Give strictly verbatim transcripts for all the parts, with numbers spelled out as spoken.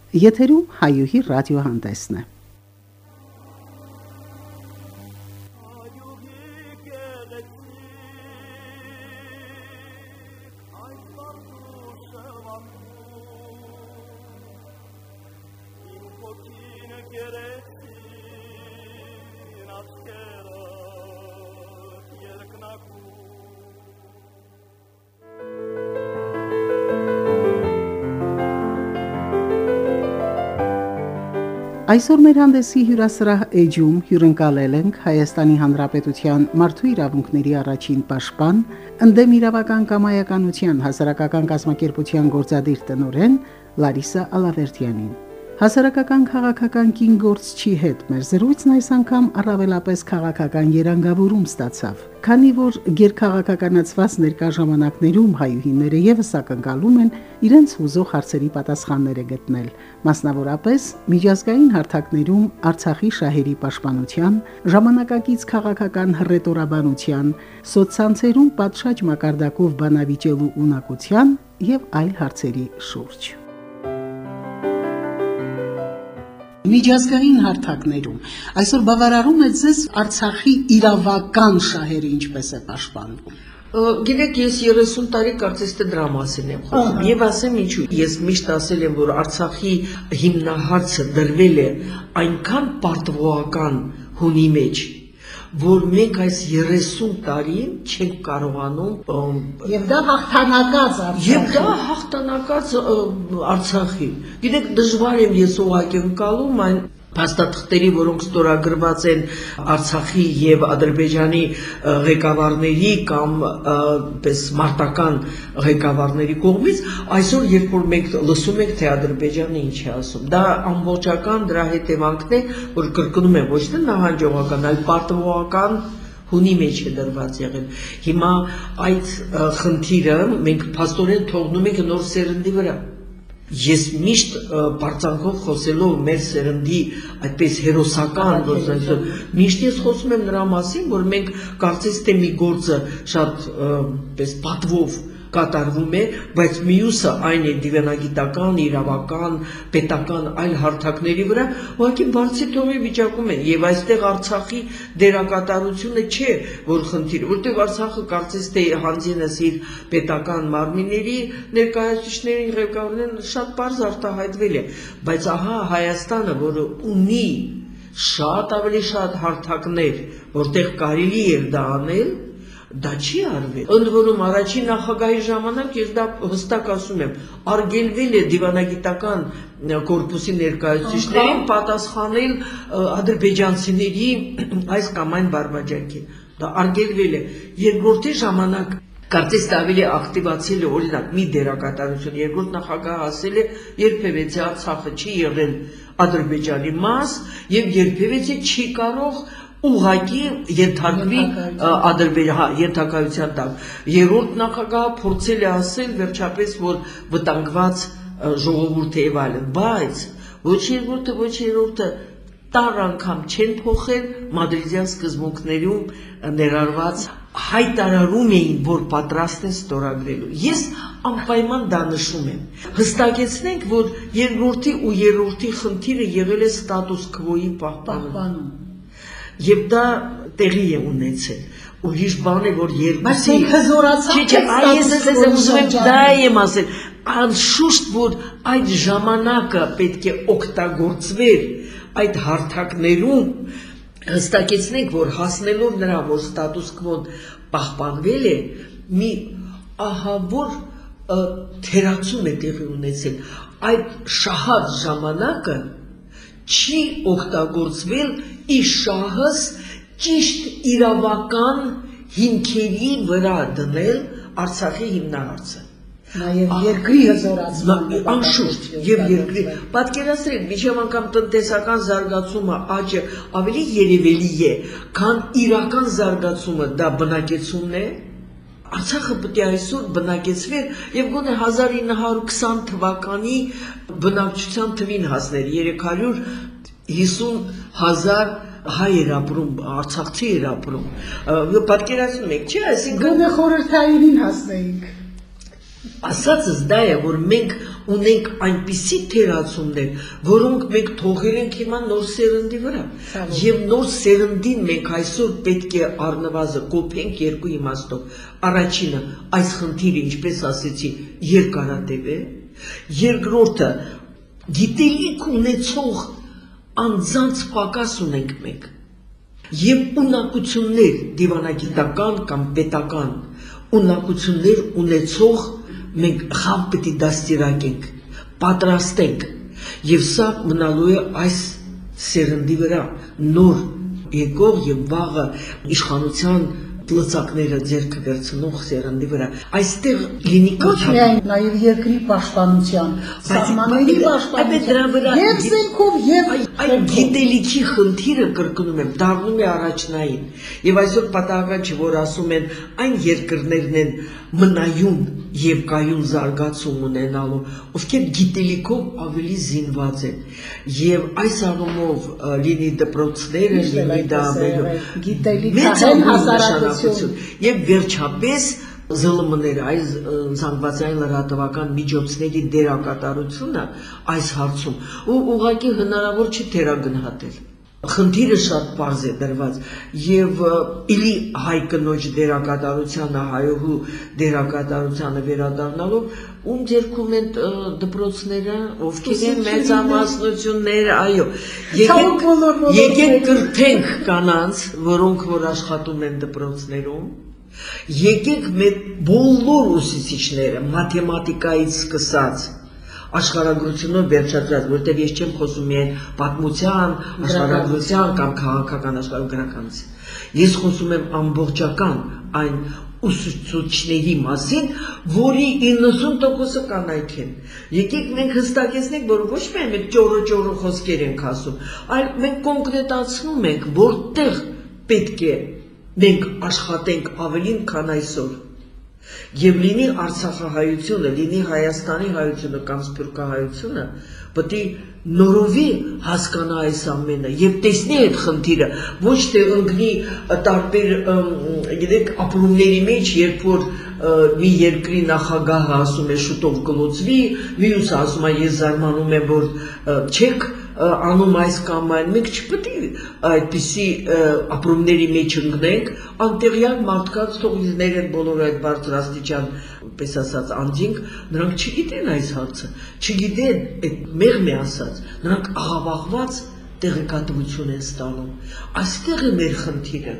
Եթերում հայուհի ռադիոհանդեսն է։ Այսօր մեր հանդեսի հյուրասրահ էջում հյուրընկալել ենք Հայաստանի Հանրապետության մարդու իրավունքների առաջին պաշտպան, ընդդեմ իրավական կամայականության հասարակական կազմակերպության գործադիր տնօրեն Լարիսա Ալավերդյանին։ Հասարակական քաղաքական կին գործչի հետ մեր զրույցն այս անգամ առավելապես քաղաքական երանգավորում ստացավ, քանի որ գերքաղաքականացված ներկա ժամանակներում հայուհիները եւս ակնկալում են իրենց հուզող հարցերի պատասխանները գտնել, մասնավորապես միջազգային հարթակներում Արցախի շահերի պաշտպանության, ժամանակակից քաղաքական հռետորաբանության, սոցցանցերում պատշաճ մակարդակով բանավիճելու ունակության եւ այլ հարցերի շուրջ։ Միջազգային հարթակներում այսօր բավարարում է ձեզ Արցախի իրավական շահերը ինչպես է պաշտպանվում։ Գիտեք, ես երեսուն տարի կարծես թե դրա մասին եմ խոսում։ Եվ ասեմ ինչու։ Ես միշտ ասել եմ, որ Արցախի հիմնահարցը դրվել է այնքան պարտվողական հունի մեջ, որ մենք այս երեսուն տարի չենք կարողանում եւ դա հաղթանակած Արցախի եւ դա հաղթանակած Արցախի։ Գիտեք, դժվար եմ ես ուղղակի ընկալում այն փաստաթղթերի, որոնք ստորագրված են Արցախի եւ Ադրբեջանի ղեկավարների կամ պես մարտական ղեկավարների կողմից, այսօր երբ որ մենք լսում ենք, թե Ադրբեջանը ինչ է ասում, դա ամբողջական դրա հետևանքն է, որ կրկնում եմ, ոչ թե նահանջողական, այլ պարտվողական հունի մեջ է դրված եղել։ Հիմա այդ խնդիրը մենք փաստորեն թողնում ենք նոր սերնդի վրա։ Ես միշտ բարձանքով խոսելով մեր սերնդի այդպես հերոսական, միշտ ես խոսում եմ նրա մասին, որ մենք կարծես թե մի գործը շատ պես պատվով կատարվում է, բայց մյուսը այն է դիվանագիտական, իրավական, պետական այլ հարթակների վրա, ուղղակի բարձի թողի վիճակում են, եւ այստեղ Արցախի դերակատարությունը չէ, որ խնդիրը, որտեղ Արցախը կարծես թե հանձինս իր պետական մարմինների ներկայացուցիչների ղեկավարներն շատ բարձ արտահայտվել է, բայց ահա Հայաստանը, որը ունի շատ ավելի շատ հարթակներ, որտեղ կարելի է դա անել, դա չի արվել։ Ընդ որում առաջին նախագահի ժամանակ ես դա հստակ ասում եմ, արգելվել է դիվանագիտական կորպուսի ներկայացուցիչներին պատասխանել ադրբեջանցիների այս կամ այն բարբաջանքին։ Դա արգելվել է։ Երկրորդի ժամանակ կարծես թե ավելի ակտիվացել է օրինակ մի դերակատարություն, երկրորդ նախագահը ասել է, երբևէ Արցախը չի եղել Ադրբեջանի մաս եւ երբևէ չի կարող ուղղակի ենթարկվի Ադրբեջան ենթակայության տակ։ Երրորդ նախագահը փորձել է ասել վերջապես, որ վտանգված ժողովուրդ է եւ այլն, բայց ոչ երկրորդը, ոչ երրորդը տար անգամ չեն փոխել մադրիդյան սկզբունքներում ներառված հայտարարում էին, որ պատրաստ են ստորագրելու։ Ես անպայման դա նշում եմ։ Հստակեցնենք, որ երկրորդի ու երրորդի խնդիրը եղել է ստատուս քվոյի պահպանում։ Եվ դա տեղի է ունեցել։ Ուրիշ բան է, որ երկուսի դա եմ ասել, անշուշտ, որ այդ ժամանակը պետք է օգտագործվեր այդ հարթակներում, հստակեցնենք, որ հասնելով նրա, որ ստատուս քվոն պահպանվել է, մի ահավոր թերացում է տեղի ունեցել, այդ շահած ժամանակը չի օգտագործվել իր շահս ճիշտ իրավական հիմքերի վրա դնել Արցախի հիմնահարցը։ Նաև երկրի հզորացման անշուշտ եւ երկրի պատկերացրեք, միջև անգամ տնտեսական զարգացումը աճը ավելի երևելի է, քան իրական զարգացումը, դա բնակեցումն է։ Արցախը պետք է այսօր բնակեցվեր եւ գոնե հազար ինը հարյուր քսան թվականի բնակչության թվին հասներ, երեք հարյուր հիսուն հազար հայ էր ապրում, արցախցի էր ապրում։ Պատկերացնում եք, չէ՞, այսինքն գոնե խորհրդայինին հասնեինք։ Ասածս դա է, որ մենք ունենք այնպիսի թերացումներ, որոնք մենք թողել ենք հիմա նոր սերնդի վրա։ Եվ նոր սերնդին մենք այսօր պետք է առնվազն կոփենք երկու իմաստով։ Առաջինը, այս խնդիրը, ինչպես ասեցի, երկարատև է։ Երկրորդը, գիտելիք ունեցող անձանց պակաս ունենք մենք։ Եվ ունակություններ, դիվանագիտական կամ պետական ունակություններ ունեցող մենք խավ պետք է դաստիարակենք, պատրաստենք, եւ սա մնալու է այս սերնդի վրա նոր եկող եւ վաղը իշխանության լծակները ձեռքը վերցնող սերնդի վրա։ Այստեղ լինի ոչ միայն նաեւ երկրի պաշտպանության, սահմանների պաշտպանության, եւ զենքով եւ այդ գիտելիքի խնդիրը կրկնում եմ, դառնում է առաջնային։ Եվ այսօր պատահական չէ, որ ասում են այն երկրներն են մնայուն եւ կայուն զարգացում ունենալու, ովքեր գիտելիքով ավելի զինված են։ Եվ այս առումով լինի դպրոցները, լինի դա գիտելիքահեն հասարակություն եւ վերջապես զլ մ-ները, այս զանգվածային լրատվական միջոցների դերակատարությունը այս հարցում ու ուղղակի հնարավոր չի թերագնահատել։ Խնդիրը շատ պարզ է դրված եւ իլի հայ կնոջ դերակատարությանը, հայոհու դերակատարությանը վերադառնալով ում ձեռքում են դպրոցները, ովքեր են մեծամասնությունները, այո, եկեք կրթենք կանանց, որոնք որ աշխատում են դպրոցներում, եկեք մեր բոլոր ուսուցիչները մաթեմատիկայից սկսած աշխարհագրությունով վերջացած, որտեղ ես չեմ խոսում միայն պատմության, աշխարհագրության կամ քաղաքական աշխարհագրականից։ Ես խոսում եմ ամբողջական այն ուսուցիչների մասին, որի իննսուն տոկոսը կանայք են։ Եկեք մենք հստակեցնենք, որ ոչ միայն մենք ճորը-ճորը խոսքեր ենք ասում, այլ մենք կոնկրետացնում ենք, որտեղ պետք է մենք աշխատենք ավելին, քան այսօր։ Եվ լինի Արցախահայությունը, լինի Հայաստանի հայությունը կամ սփյուռքահայությունը, պետք է նորովի հասկանա այս ամենը եւ տեսնի այդ խնդիրը, ոչ թե ընկնի տարբեր, գիտեք, ապրումների մեջ, երբ որ մի երկրի նախագահը ասում է շուտով կլուծվի, մյուսը ասում է ես զարմանում եմ, որ չեք անում այս կամ այն, մենք չպետք է այդպիսի ապրումների մեջ ընկնենք, անտեղյակ մարդկանց թող իրեն բոլոր այդ բարձրաստիճան, պես ասած, անձինք, նրանք չգիտեն այս հարցը, չգիտեն, այդ մեղմ է ասած, նրանք աղավաղված տեղեկատվություն են ստանում։ Այստեղ է մեր խնդիրը։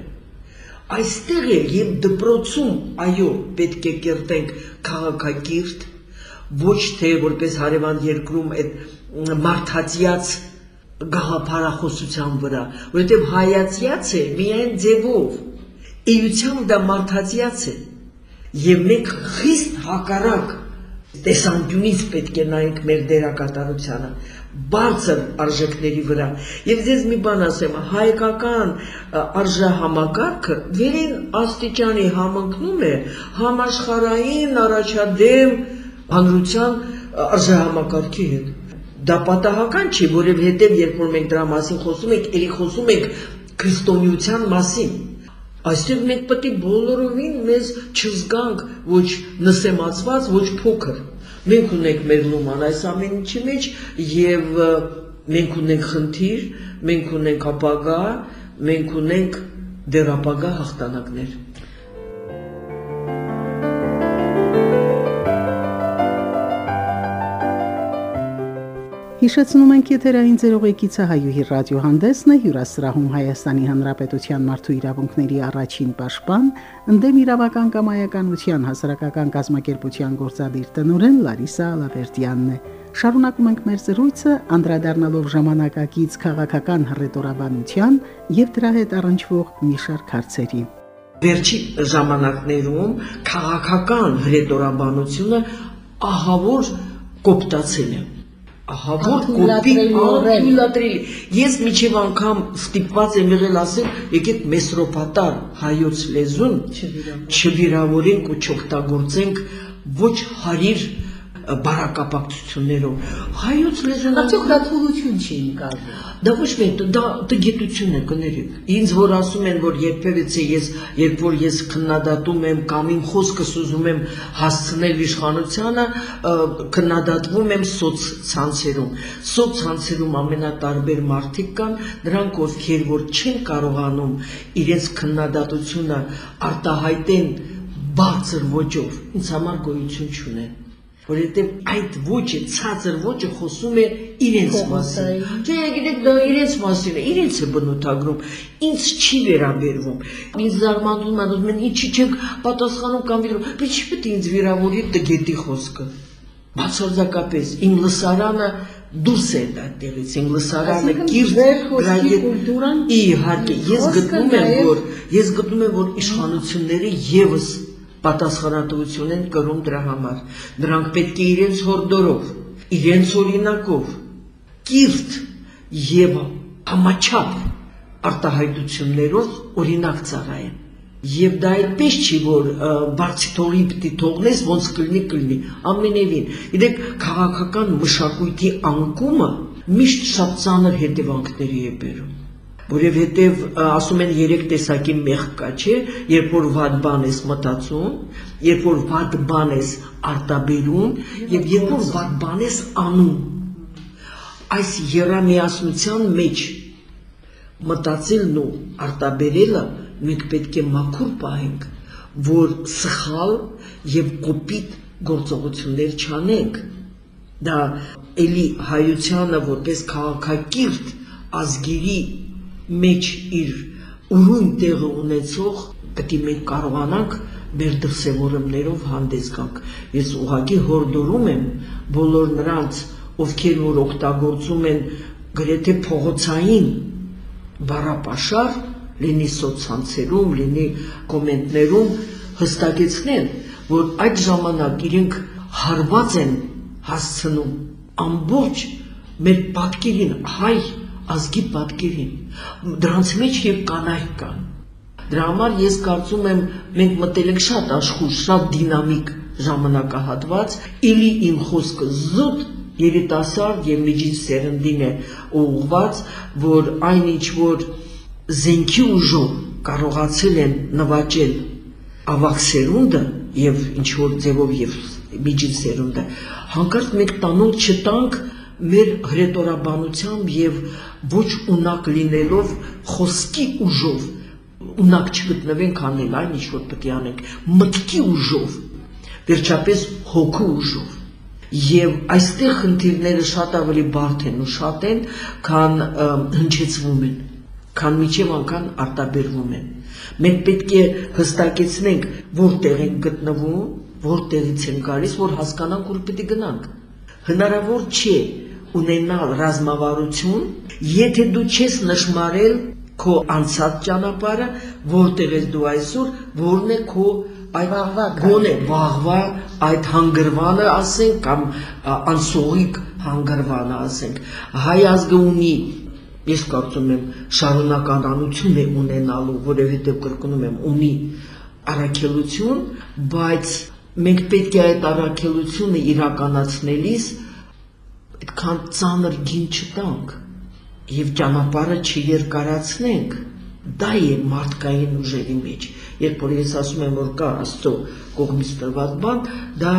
Այստեղ է եւ դպրոցում, այո, պետք է կերտենք քաղաքակիրթ, ոչ թե որպես հարևան երկրում այդ մարդացիած գաղափարախոսության վրա, որովհետև հայացյաց է միայն ձևով, էությամբ դա մարդացիած է, եւ մենք խիստ հակառակ տեսանկյունից պետք է նայենք մեր դերակատարությանը, բարձր արժեքների վրա, եւ ձեզ մի բան ասեմ, հայկական արժեհամակարգը վերին աստիճանի համընկնում է համաշխարհային առաջադեմ հանրության արժեհամակարգի հետ։ Դա պատահական չի, որովհետև երբ որ մենք դրա մասին խոսում ենք, ելի խոսում ենք քրիստոնեության մասին։ Այստեղ մենք պետք է բոլորովին մեզ չզգանք ոչ նսեմացված, ոչ փոքր։ Մենք ունենք մեր լուման այս ամեն ինչի մեջ եւ մենք ունենք խնդիր, մենք ունենք ապագա, մենք ունենք դեռ ապագա հաղթանակներ։ Հիշեցնում ենք եթերային ձերողեկիցը հայուհի ռադիոհանդեսն է, հյուրասրահում Հայաստանի Հանրապետության մարդու իրավունքների առաջին պաշտպան, ընդդեմ իրավական կամայականության հասարակական կազմակերպության գործադիր տնօրեն Լարիսա Ալավերդյանն է։ Շարունակում ենք մեր զրույցը, անդրադառնալով ժամանակակից քաղաքական հռետորաբանության եւ դրա հետ առնչվող մի շարք հարցերի։ Վերջի ժամանակներում քաղաքական հռետորաբանությունը ահավոր կոպտացել է։ Ահավոր կոպի արտիլատրելի։ Ես միջև անգամ ստիպված եմ եղել ասել, եկեք մեսրոպատար հայոց լեզուն չվիրավորենք ու չօգտագործենք ոչ հարիր բարակապակցություններով հայոց լեզուն Արդյոք դա թուլություն չի ընկալվում։ Դա ոչ միայն դա տգիտություն է կներեք։ Ինձ որ ասում են, որ երբևիցե ես, երբ որ ես քննադատում եմ կամ իմ խոսքս ուզում եմ հասցնել իշխանությանը, քննադատվում եմ սոցցանցերում։ Սոցցանցերում ամենատարբեր մարդիկ կան, նրանք ովքեր որ չեն կարողանում իրենց քննադատությունը արտահայտեն բարձր ոճով, ինձ համար գոյություն չունեն, որովհետև այդ ոճը, ցածր ոճը խոսում է իրենց մասին։ Չէ, գիտեք, դա իրենց մասին է, իրենց է բնութագրում, ինձ չի վերաբերվում։ Ինձ զարմանում են, ասում են, ինչի չեք պատասխանում կամ վիրավորում, բայց չի պետք է ինձ վիրավորի տգետի խոսքը։ Բացարձակապես իմ լսարանը դուրս է այդտեղից, իմ լսարանը կիրթ, իհարկե, ես գտնում եմ, որ ես գտնում եմ, որ իշխանությունները եւս պատասխանատվություն են կրում դրա համար։ Նրանք պետք է իրենց հորդորով, իրենց օրինակով, կիրթ եւ համաչափ արտահայտություններով օրինակ ծառայեն։ Եվ դա այդպես չի, որ բարձիթողի պիտի թողնես, ոնց կլինի կլինի, ամենևին։ Գիտեք, քաղաքական մշակույթի անկումը միշտ շատ ծանր հետևանքների է բերում։ Որովհետև ասում են երեք տեսակի մեղք կա, չէ, երբ որ վատ բան ես մտածում, երբ որ վատ բան ես արտաբերում եւ երբ որ վատ բան ես անում։ Այս երամիասնության մեջ մտածելն ու արտաբերելը մենք պետք է մաքուր պահենք, որ սխալ եւ կոպիտ գործողություններ չանենք։ Դա էլի հայությանը որպես քաղաքակիրթ ազգերի մեջ իր ուրույն տեղը ունեցող պետք է մենք կարողանանք մեր դրսևորումներով հանդես գանք։ Ես ուղղակի հորդորում եմ բոլոր նրանց, ովքեր որ օգտագործում են գրեթե փողոցային բառապաշար, լինի սոցցանցերում, լինի կոմենտներում հստակեցնել, որ այդ ժամանակ իրենք հարված են հասցնում ամբողջ մեր պատկերին, հայ ազգի պատկերին, դրանց մեջ եւ կանայք կան։ Դրա համար ես կարծում եմ մենք մտել ենք շատ աշխուժ, շատ դինամիկ ժամանակահատված, իլի իմ խոսքը զուտ երիտասարդ եւ միջին սերնդին է ուղղված, որ այնինչ որ զենքի ուժով կարողացել են նվաճել ավակ սերունդը եւ ինչ որ ձևով եւ միջին սերունդը, հանկարծ մենք տանուլ չտանք մեր հրետորաբանությամբ եւ ոչ ունակ լինելով խոսքի ուժով, ունակ չգտնվենք անել այն ինչ որ պետք է անենք, մտքի ուժով, վերջապես հոգու ուժով։ Եվ այստեղ խնդիրները շատ ավելի բարդ են ու շատ են, քան հնչեցվում են, քան միջև անգամ արտաբերվում են։ Մենք պետք է հստակեցնենք որտեղ ենք գտնվում, որտեղից են գալիս, որ հասկանանք ուր պետք է գնանք։ Հնարավոր չէ ունենալ ռազմավարություն, եթե դու չես նշմարել քո անցած ճանապարհը, որտեղ ես դու այսօր, որն է քո այդ գոնե վաղվա այդ հանգրվանը ասենք կամ անսողիկ հանգրվանը ասենք։ Հայ ազգը ունի, ես կարծում եմ շարունականություն է ունենալու, որովհետև կրկնում եմ, ունի առաքելություն, բայց մենք պետք է այդ առաքելությունը իրականացնելիս այդքան ծանր գին չտանք եւ ճանապարհը չերկարացնենք։ Դա է մարդկային ուժերի մեջ։ Երբ որ ես ասում եմ, որ կա Աստծո կողմից տրված բան, դա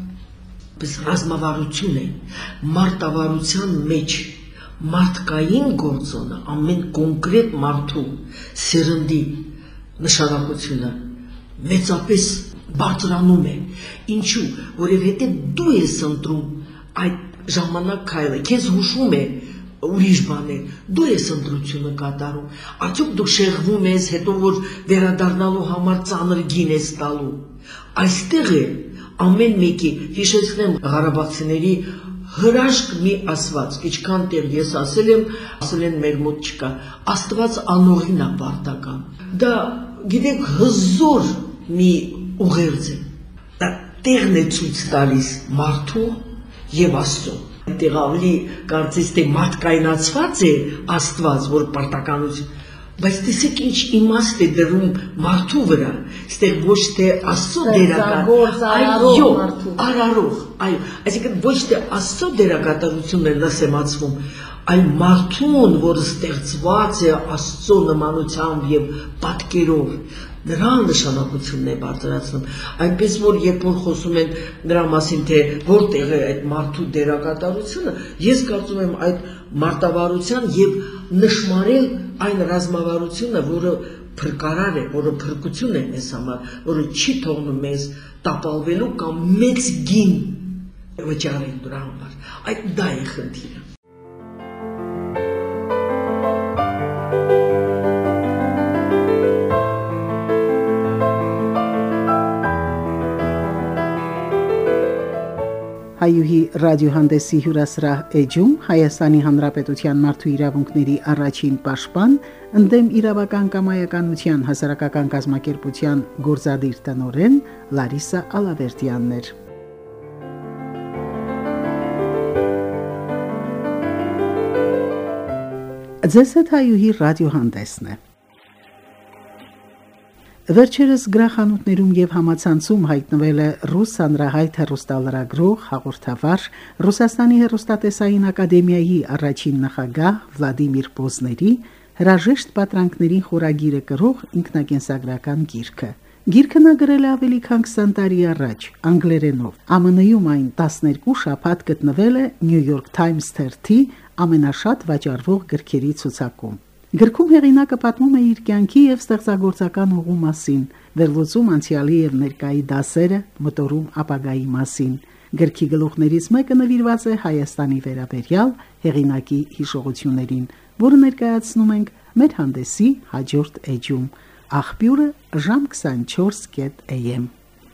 ռազմավարություն է, մարտավարության մեջ մարդկային գործոնը, ամեն կոնկրետ մարդու սերնդի նշանակությունը մեծապես բարձրանում է։ Ինչու՞, որովհետև դու ես ընտրում այդ ժամանակ քայլը, քեզ հուշում է ուրիշ բաներ, դու ես ընտրությունը կատարում, արդյոք դու շեղվում ես, հետո որ վերադառնալու համար ծանր գին ես տալու։ Այստեղ է ամեն մեկի, հիշեցնեմ ղարաբաղցիների հրաշք մի ասված, ինչքան տեղ ես ասել եմ, ասել են մեր մոտ չկա, Աստված անողին է պարտական։ Դա գիտեք հզոր մի ուղերձ է, դա տեղն է ցույց տալիս մարդու եւ Աստծո։ Այդտեղ ավելի կարծես թե մարդկայնացված է Աստված, որ պարտականություն, Բայց տեսեք ինչ իմաստ է դրում մարդու վրա, այստեղ ոչ թե Աստծո դերակատարություն, այո, արարող, այո, այսինքն ոչ թե Աստծո դերակատարությունն է լսեմացվում, այլ մարդուն, որը ստեղծված է Աստծո նմանությամբ եւ պատկերով, նրա նշանակությունն է բարձրացնում, այնպես որ երբ որ խոսում են նրա մասին, թե որտեղ է այդ մարդու դերակատարությունը, ես կարծում եմ այդ մարտավարության եւ նշмарել այն ռազմավարությունը, որը փրկարար է, որը փրկություն է մեզ համար, որը չի թողնում մեզ տապալվելու կամ մեծ գին վճարել դրա համար, այդ դա է խնդիրը։ Հայուհի ռադիոհանդեսի հյուրասրահ էջում Հայաստանի Հանրապետության մարդու իրավունքների առաջին պաշտպան, ընդդեմ իրավական կամայականության հասարակական կազմակերպության գործադիր տնօրեն Լարիսա Ալավերդյանն էր։ Ձեզ հետ հայուհի ռադիոհանդեսն է։ Վերջերս գրախանութներում եւ համացանցում հայտնվել է ռուս հանրահայտ հեռուստալրագրող հաղորդավար Ռուսաստանի հեռուստատեսային ակադեմիայի առաջին նախագահ Վլադիմիր Պոզների հրաժեշտ պատրանքներին խորագիրը կրող ինքնակենսագրական գիրքը։ Գիրքը նա գրել է ավելի քան քսան տարի առաջ անգլերենով։ Ամն Ում այն տասներկու շաբաթ գտնվել է New York Times թերթի ամենաշատ վաճառվող գրքերի ցուցակում։ Գրքում հեղինակը պատմում է իր կյանքի եւ ստեղծագործական ուղու մասին, վերլուծում անցյալի եւ ներկայի դասերը, մտորում ապագայի մասին։ Գրքի գլուխներից մեկը նվիրված է Հայաստանի վերաբերյալ հեղինակի հիշողություններին, որը ներկայացնում ենք մեր հանդեսի հաջորդ էջում։ Աղբյուրը ժամ քսանչորս A M։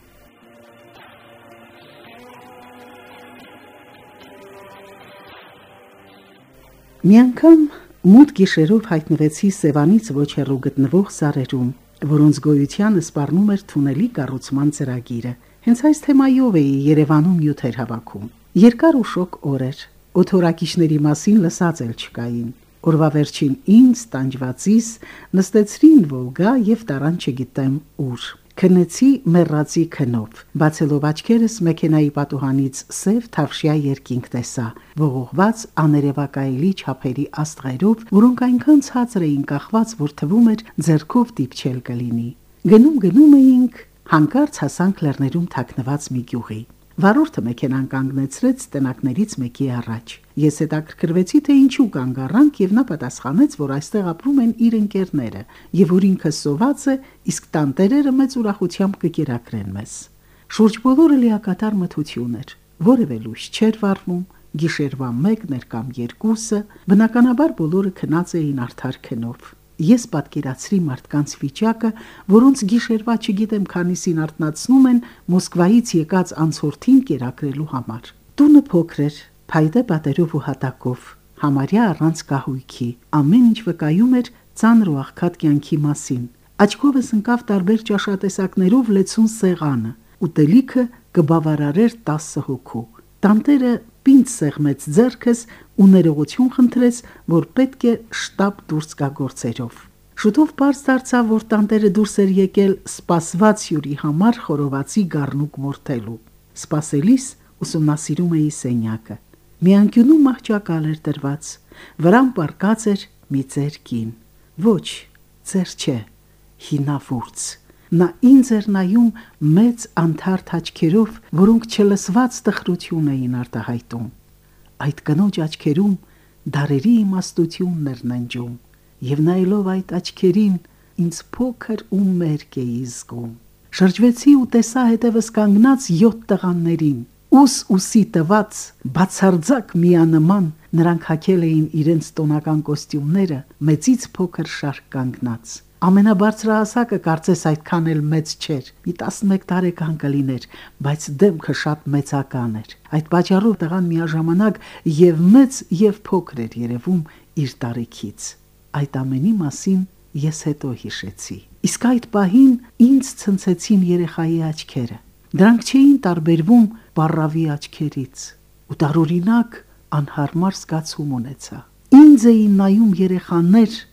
Մի անգամ մութ գիշերով հայտնվեցի Սևանից ոչ հեռու գտնվող սարերում, որոնց գոյությանը սպառնում էր թունելի կառուցման ծրագիրը։ Հենց այս թեմայով էի Երևանում նյութեր հավաքում։ Երկար ու շոգ օր էր, օթորակիչների մասին լսած էլ չկային։ Օրվա վերջին ինձ տանջվածիս նստեցրին Վոլգա եւ տարան չգիտեմ ուր։ Քնեցի մեռածի քնով, բացելով աչքերս մեքենայի պատուհանից սև թավշյա երկինք տեսա, ողողված աներևակայելի չափերի աստղերով, որոնք այնքան ցածր էին կախված, որ թվում էր ձեռքով դիպչել կլինի։ Գնում գնում էինք, հանկարծ հասանք լեռներում թաքնված մի գյուղի։ Վարորդը մեքենան կանգնեցրեց տնակներից մեկի առաջ։ Ես հետաքրքրվեցի, թե ինչու կանգ առանք, եւ նա պատասխանեց, որ այստեղ ապրում են իր ընկերները, եւ որ ինքը սոված է, իսկ տանտերերը մեծ ուրախությամբ կկերակրեն մեզ։ Շուրջ բոլորը լիակատար մթություն էր, որևէ լույս չէր վառվում, գիշերվա մեկն էր կամ երկուսը, բնականաբար բոլորը քնած էին արդար քնով։ Ես պատկերացրի մարդկանց վիճակը, որոնց գիշերվա չգիտեմ քանիսին արթնացնում են Մոսկվայից եկած անցորդին կերակրելու համար։ Տունը փոքր էր, փայտե պատերով ու հատակով, համարյա առանց կահույքի, ամեն ինչ վկայում էր ծանր ու աղքատ կյանքի մասին։ Աչքովս ընկավ տարբեր ճաշատեսակներով լեցուն սեղանը, ուտելիքը կբավարարեր տասը հոգու։ Տանտերը պինդ սեղմեց ձեռքս ու ներողություն խնդրեց, որ պետք է շտապ դուրս գա գործերով։ Շուտով պարզ դարձավ, որ տանտերը դուրս էր եկել սպասված հյուրի համար խորովածի գառնուկ մորթելու։ Սպասելիս ուսումնասիրում էի սենյակը։ Մի անկյունում մահճակալ էր դրված, վրան պառկած էր մի ծեր կին։ Ոչ, ծեր չէ, հինավուրց։ Նա ինձ էր նայում մեծ անթարթ աչքերով, որոնք չլսված տխրություն էին արտահայտում։ Այդ կնոջ աչքերում դարերի իմաստությունն էր ննջում, եւ նայելով այդ աչքերին ինձ փոքր ու մերկ էի զգում։ Շրջվեցի ու տեսա հետևս կանգնած յոթ տղաներին, ուս ուսի տված, բացարձակ միանման, նրանք հագել էին իրենց տոնական կոստյումները, մեծից փոքր շարք կանգնած։ Ամենաբարձրահասակը կարծես այդքան էլ մեծ չէր, մի տասնմեկ տարեկան կլիներ, բայց դեմքը շատ մեծական էր։ Այդ պատճառով տղան միաժամանակ եւ մեծ եւ փոքր էր երևում իր տարիքից։ Այդ ամենի մասին ես հետո հիշեցի։ Իսկ այդ պահին ինձ ցնցեցին երեխայի աչքերը։ Դրանք չէին տարբերվում բառավի աչքերից, ու տարօրինակ անհարմար զգացում ունեցա։ Ինձ էին նայում երեխաներ,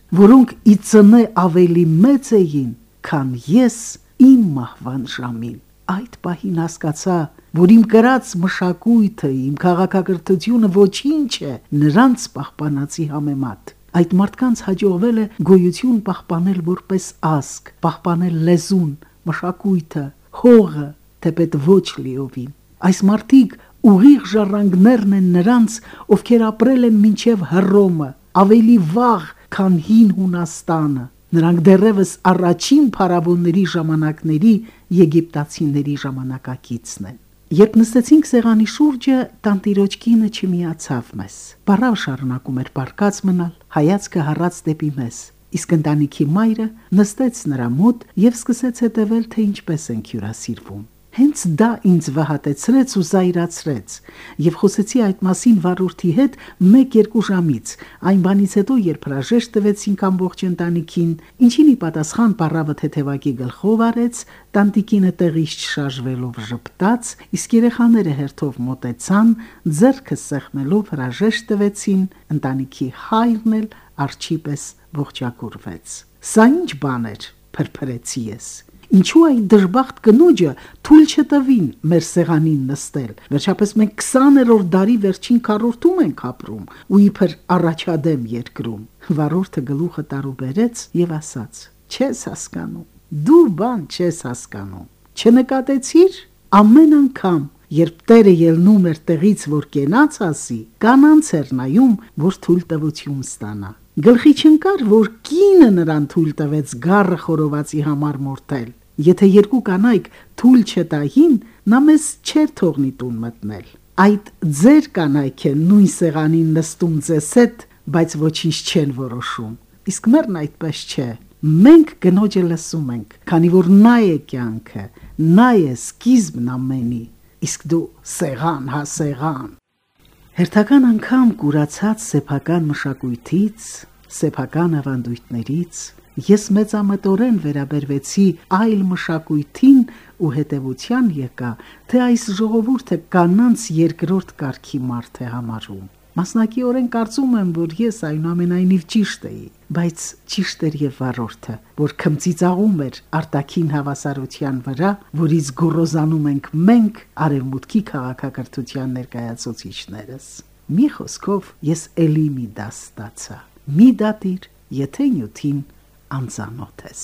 որոնք իծնե ավելի մեծ էին, քան ես իմ մահվան ժամին։ Այդ պահին հասկացա, որ իմ կրած մշակույթը, իմ քաղաքակրթությունը ոչինչ է նրանց պահպանածի համեմատ։ Այդ մարդկանց հաջողվել է գոյություն պահպանել որպես ազգ, պահպանել լեզուն, մշակույթը, հողը, թեպետ ոչ լիովին։ Այս մարդիկ ուղիղ ժառանգներն են նրանց, ովքեր ապրել են մինչև Հռոմը, ավելի վաղ, քան հին Հունաստանը։ Նրանք դեռևս առաջին փարավոնների ժամանակների եգիպտացիների ժամանակակիցն են։ Երբ նստեցինք սեղանի շուրջը, տանտիրոջ կինը չմիացավ մեզ։ Բառավ շարունակում էր պառկած մնալ, հայացքը հառած դեպի մեզ։ Իսկ ընտանիքի մայրը նստեց նրա մոտ եւ սկսեց հետևել, թե ինչպես են հյուրասիրվում։ Հենց դա ինձ վհատեցրեց ու զայրացրեց, եւ խոսեցի այդ մասին վարորդի հետ մեկ-երկու ժամից, այն բանից հետո, երբ հրաժեշտ տվեցինք ամբողջ ընտանիքին, ինչին ի պատասխան պառավը թեթևակի գլխով արեց, տանտիկինը տեղից չշարժվելով ժպտաց, իսկ երեխաները հերթով մոտեցան, ձեռքը սեղմելով հրաժեշտ տվեցին, ընտանիքի հայրն էլ արջի պես ողջակուրվեց։ Սա ինչ բան էր, փրփրեցի ես։ Ինչու այդ դժբախտ կնոջը թույլ չտվին մեր սեղանին նստել։ Վերջապես մենք քսաներորդ դարի վերջին քառորդում ենք ապրում ու իբր առաջադեմ երկրում։ Վարորդը գլուխը տարուբերեց եւ ասաց. Չես հասկանում։ Դու բան չես հասկանում։ Չնկատեցիր ամեն անգամ, երբ Տերը ելնում էր տեղից, որ կենաց ասի, կանանց էր նայում, որ թույլտվություն ստանա։ Գլխի չընկար, որ կինը նրան թույլ տվեց գառը խորովածի համար մորթել։ Եթե երկու կանայք թույլ չտային, նա մեզ չէր թողնի տուն մտնել։ Այդ ձեր կանայք են նույն սեղանին նստում ձեզ հետ, բայց ոչինչ չեն որոշում։ Իսկ մերն այդպես չէ։ Մենք կնոջը լսում ենք, քանի որ նա է կյանքը, նա է սկիզբն ամենի։ Իսկ դու սեղան, հա սեղան։ Հերթական անգամ կուրացած սեփական մշակույթից, սեփական ավանդույթներից ես մեծամտորեն վերաբերվեցի այլ մշակույթին ու հետևության եկա, թե այս ժողովուրդը կանանց երկրորդ կարգի մարդ է համարում։ Մասնակիորեն կարծում եմ, որ ես այնուամենայնիվ ճիշտ էի, բայց ճիշտ էր եւ վարորդը, որ քմծիծաղում էր արտաքին հավասարության վրա, որից գոռոզանում ենք մենք արևմուտքի քաղաքակրթության ներկայացուցիչներս։ Մի խոսքով ես էլի մի դաս ստացա։ Մի դատիր, եթե նյութին անծանոթ ես։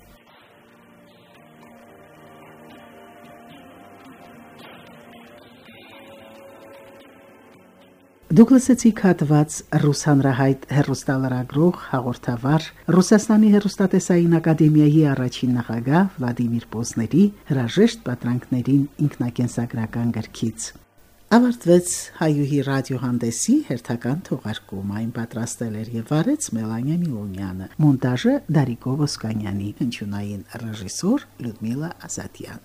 Դուք լսեցիք հատված ռուս հանրահայտ հեռուստալրագրող հաղորդավար Ռուսաստանի հեռուստատեսային ակադեմիայի առաջին նախագահ Վլադիմիր Պոզների հրաժեշտ պատրանքներին ինքնակենսագրական գրքից։ Ավարտվեց հայուհի ռադիոհանդեսի հերթական թողարկումը, այն պատրաստել էր եւ վարեց Մելանիա Միլոնյանը, մոնտաժը Դարիկո Ոսկանյանի, հնչյունային ռեժիսոր Լյուդմիլա Ազատյան։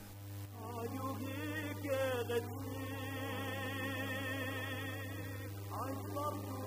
Love